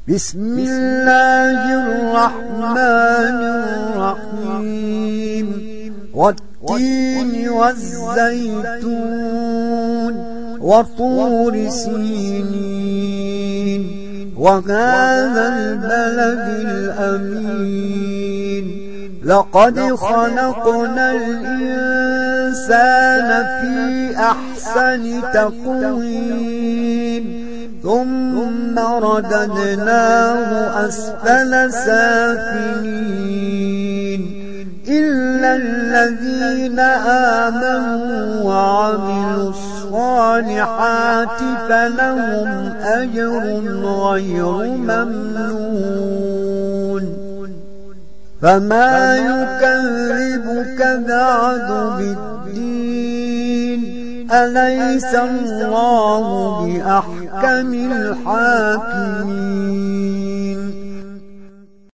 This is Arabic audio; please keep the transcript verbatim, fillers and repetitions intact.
بسم الله الرحمن الرحيم والتين والزيتون وطور سينين وهذا البلد الأمين لقد خلقنا الإنسان في أحسن تقويم ثم رددناه أسفل سافلين إلا الذين آمنوا وعملوا الصالحات فلهم أجر غير ممنون فما يكذبك بعد بالدين أليس الله بأحكم الحاكمين